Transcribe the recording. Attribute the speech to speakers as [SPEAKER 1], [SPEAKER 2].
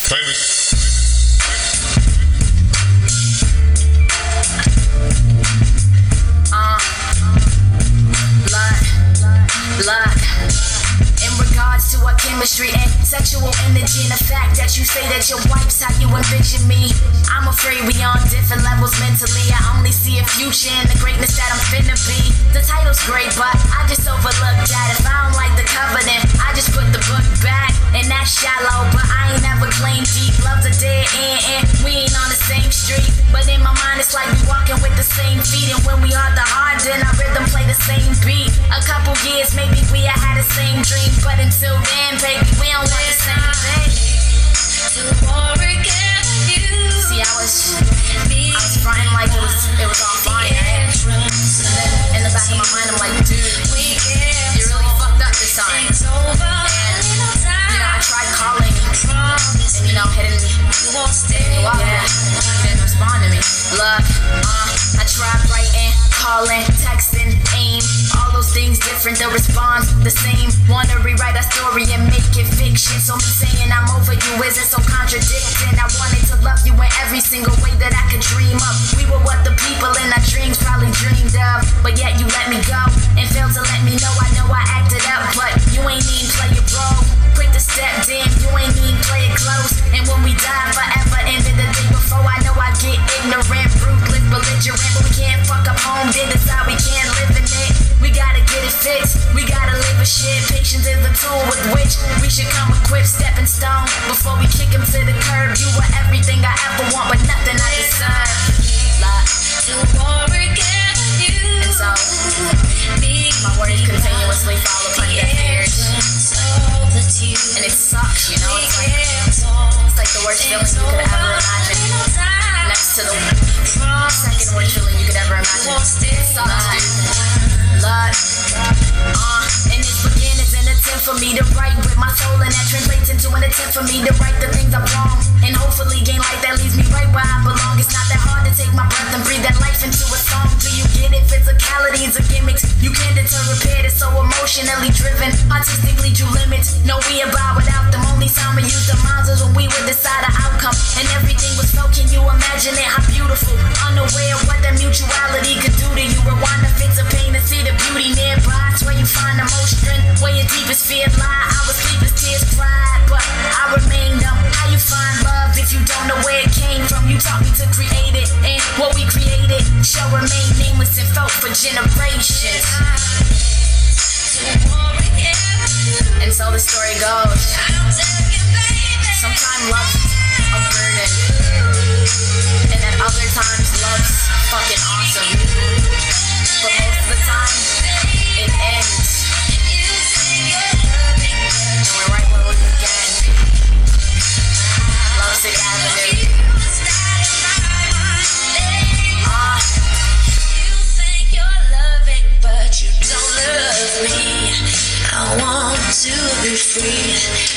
[SPEAKER 1] Famous.
[SPEAKER 2] Blood. In regards to our chemistry and sexual energy, and the fact that you say that your wife's how you envision me, I'm afraid we on different levels mentally. I only see a future in the greatness that I'm finna be. The title's great, but I just overlooked that. If I don't like the covenant, I just put the book back. And that's shallow, but I ain't never claimed deep. Love's a dead end, and we ain't on the same street. But in my mind, it's like we walking with the same feet. And when we are the heart, then our rhythm play the same beat. A couple years, maybe we had the same dream. But until then, baby, we don't want the same thing. See, I was fronting like it was all fine. And then in the back of my mind, I'm like, dude, you really fucked up this time. And I tried calling and hitting you up. Yeah, you didn't respond to me. Look, I tried writing, calling, texting, aim, all those things different. The response the same. Wanna rewrite a story and make it fiction. So me saying I'm over you isn't so contradicting. I wanted to love you in every single way that I could dream up. We were what the people in our dreams probably dreamed of. But yet you let me go and failed to let me know. I know I acted up, but you ain't even play it bro. Quick to step, damn, you ain't even play it close. And when we die forever, ended the day before. I know I get ignorant, ruthless, belligerent, but we can't fuck up home. Did decide we can't live in it. We gotta get it fixed. We gotta live a shit. Patience is the tool with which we should come equipped. Stepping stone before we kick him to the curb. You were everything I ever want, but nothing I deserve. And so my words continuously fall upon deaf ears. And it sucks, you know. It's like the worst feeling you could ever imagine. Next to the second worst feeling you could ever imagine. It sucks, dude. Lord. And this begin as an attempt for me to write with my soul, and that translates into an attempt for me to right the things I'm wrong, and hopefully gain light that leads me right where I belong. It's not that hard to take my breath and breathe that life into a song. Do you get it? Physicalities are gimmicks. You can't deter repair. It's so emotionally driven. Artistically drew limits. No, we about without them. Only time we use the minds is when we would decide the outcome. And everything was so. Can you imagine it? How beautiful. Unaware of what that mutuality could do to you. Rewind the fits of pain to see the beauty nearby. It's where you find the most strength. Where your deepest fear lie. I was sleepless tears cried, but I remain numb. How you find love if you don't know where it came from? You taught me to create it, and what we created shall remain nameless and felt for generations. And so the story goes. Sometimes love's a burden, and at other times love's fucking awesome. But most of the time, it ends. And we're right where we began. Lovesick Avenue.
[SPEAKER 3] You think you're loving, but you don't love me. I want to be free.